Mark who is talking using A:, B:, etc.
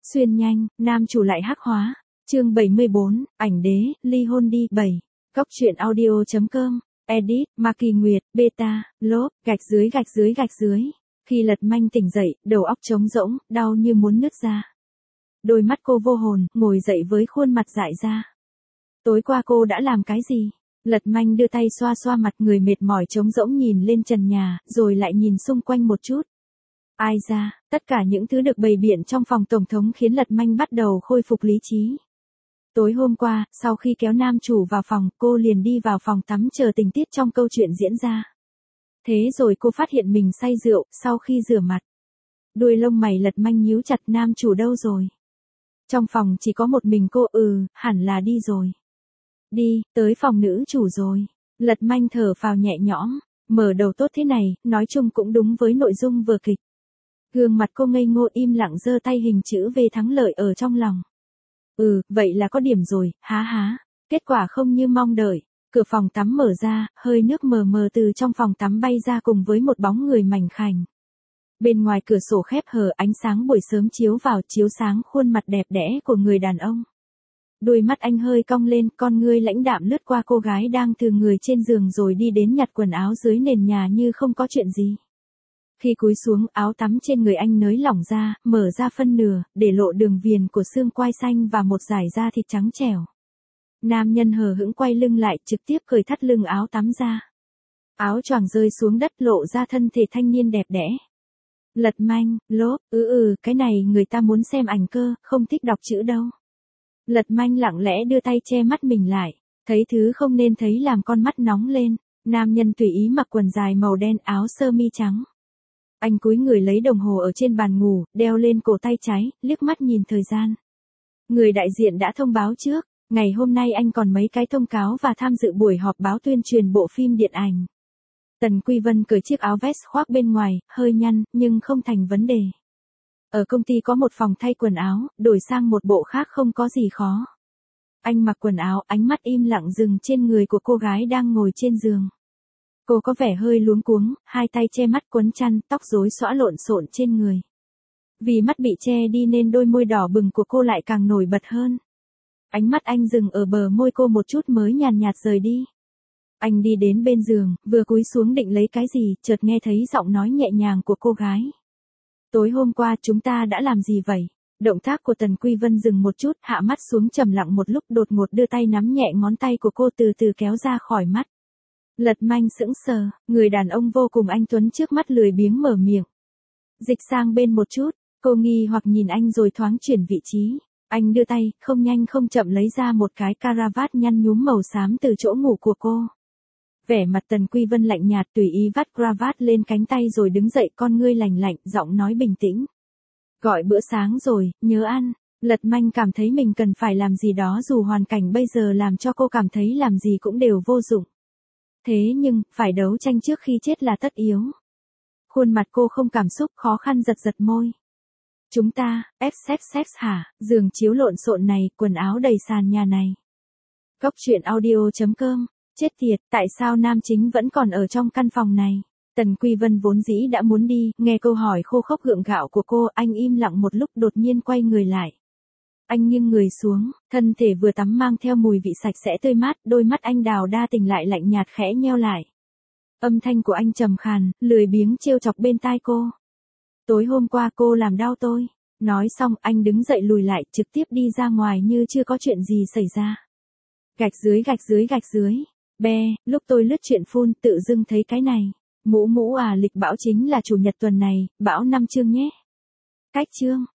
A: Xuyên nhanh, nam chủ lại hắc hóa. Chương 74, ảnh đế, ly hôn đi. 7. Góc truyện audio.com. Edit, Mạc Kỳ Nguyệt, beta, lốp, gạch dưới. Khi Lật Manh tỉnh dậy, đầu óc trống rỗng, đau như muốn nứt ra. Đôi mắt cô vô hồn, ngồi dậy với khuôn mặt dại ra. Tối qua cô đã làm cái gì? Lật Manh đưa tay xoa xoa mặt, người mệt mỏi trống rỗng nhìn lên trần nhà, rồi lại nhìn xung quanh một chút. Ai ra, tất cả những thứ được bày biện trong phòng tổng thống khiến Lật Manh bắt đầu khôi phục lý trí. Tối hôm qua, sau khi kéo nam chủ vào phòng, cô liền đi vào phòng tắm chờ tình tiết trong câu chuyện diễn ra. Thế rồi cô phát hiện mình say rượu, sau khi rửa mặt. Đuôi lông mày Lật Manh nhíu chặt, nam chủ đâu rồi? Trong phòng chỉ có một mình cô, hẳn là đi rồi. Đi, tới phòng nữ chủ rồi. Lật Manh thở phào nhẹ nhõm, mở đầu tốt thế này, nói chung cũng đúng với nội dung vở kịch. Gương mặt cô ngây ngô im lặng giơ tay hình chữ V thắng lợi ở trong lòng. Vậy là có điểm rồi, há. Kết quả không như mong đợi. Cửa phòng tắm mở ra, hơi nước mờ mờ từ trong phòng tắm bay ra cùng với một bóng người mảnh khảnh. Bên ngoài cửa sổ khép hờ, ánh sáng buổi sớm chiếu vào, chiếu sáng khuôn mặt đẹp đẽ của người đàn ông. Đôi mắt anh hơi cong lên, con ngươi lãnh đạm lướt qua cô gái đang từ người trên giường rồi đi đến nhặt quần áo dưới nền nhà như không có chuyện gì. Khi cúi xuống, áo tắm trên người anh nới lỏng ra, mở ra phân nửa, để lộ đường viền của xương quai xanh và một dải da thịt trắng trẻo. Nam nhân hờ hững quay lưng lại, trực tiếp cởi thắt lưng áo tắm ra. Áo choàng rơi xuống đất lộ ra thân thể thanh niên đẹp đẽ. Lật Manh, lốp, cái này người ta muốn xem ảnh cơ, không thích đọc chữ đâu. Lật Manh lặng lẽ đưa tay che mắt mình lại, thấy thứ không nên thấy làm con mắt nóng lên. Nam nhân tùy ý mặc quần dài màu đen, áo sơ mi trắng. Anh cúi người lấy đồng hồ ở trên bàn ngủ, đeo lên cổ tay trái, liếc mắt nhìn thời gian. Người đại diện đã thông báo trước, ngày hôm nay anh còn mấy cái thông cáo và tham dự buổi họp báo tuyên truyền bộ phim điện ảnh. Tần Quy Vân cởi chiếc áo vest khoác bên ngoài, hơi nhăn, nhưng không thành vấn đề. Ở công ty có một phòng thay quần áo, đổi sang một bộ khác không có gì khó. Anh mặc quần áo, ánh mắt im lặng dừng trên người của cô gái đang ngồi trên giường. Cô có vẻ hơi luống cuống, hai tay che mắt quấn chăn, tóc rối xõa lộn xộn trên người. Vì mắt bị che đi nên đôi môi đỏ bừng của cô lại càng nổi bật hơn. Ánh mắt anh dừng ở bờ môi cô một chút mới nhàn nhạt rời đi. Anh đi đến bên giường, vừa cúi xuống định lấy cái gì, chợt nghe thấy giọng nói nhẹ nhàng của cô gái. Tối hôm qua chúng ta đã làm gì vậy? Động tác của Tần Quy Vân dừng một chút, hạ mắt xuống trầm lặng một lúc, đột ngột đưa tay nắm nhẹ ngón tay của cô từ từ kéo ra khỏi mắt. Lật Manh sững sờ, người đàn ông vô cùng anh tuấn trước mắt lười biếng mở miệng. Dịch sang bên một chút, cô nghi hoặc nhìn anh rồi thoáng chuyển vị trí. Anh đưa tay, không nhanh không chậm lấy ra một cái caravat nhăn nhúm màu xám từ chỗ ngủ của cô. Vẻ mặt Tần Quy Vân lạnh nhạt, tùy ý vắt cravat lên cánh tay rồi đứng dậy, con ngươi lành lạnh, giọng nói bình tĩnh. Gọi bữa sáng rồi, nhớ ăn. Lật Manh cảm thấy mình cần phải làm gì đó dù hoàn cảnh bây giờ làm cho cô cảm thấy làm gì cũng đều vô dụng. Thế nhưng, phải đấu tranh trước khi chết là tất yếu. Khuôn mặt cô không cảm xúc, khó khăn giật môi. Chúng ta, sex hả, giường chiếu lộn xộn này, quần áo đầy sàn nhà này. Góc truyện audio.com. Chết tiệt, tại sao nam chính vẫn còn ở trong căn phòng này? Tần Quy Vân vốn dĩ đã muốn đi, nghe câu hỏi khô khốc gượng gạo của cô, anh im lặng một lúc đột nhiên quay người lại. Anh nghiêng người xuống, thân thể vừa tắm mang theo mùi vị sạch sẽ tươi mát, đôi mắt anh đào đa tình lại lạnh nhạt khẽ nheo lại. Âm thanh của anh trầm khàn, lười biếng trêu chọc bên tai cô. Tối hôm qua cô làm đau tôi. Nói xong, anh đứng dậy lùi lại, trực tiếp đi ra ngoài như chưa có chuyện gì xảy ra. Gạch dưới. Lúc tôi lướt chuyện phun, tự dưng thấy cái này. Mũ lịch bão chính là chủ nhật tuần này, bão 5 chương nhé. Cách chương.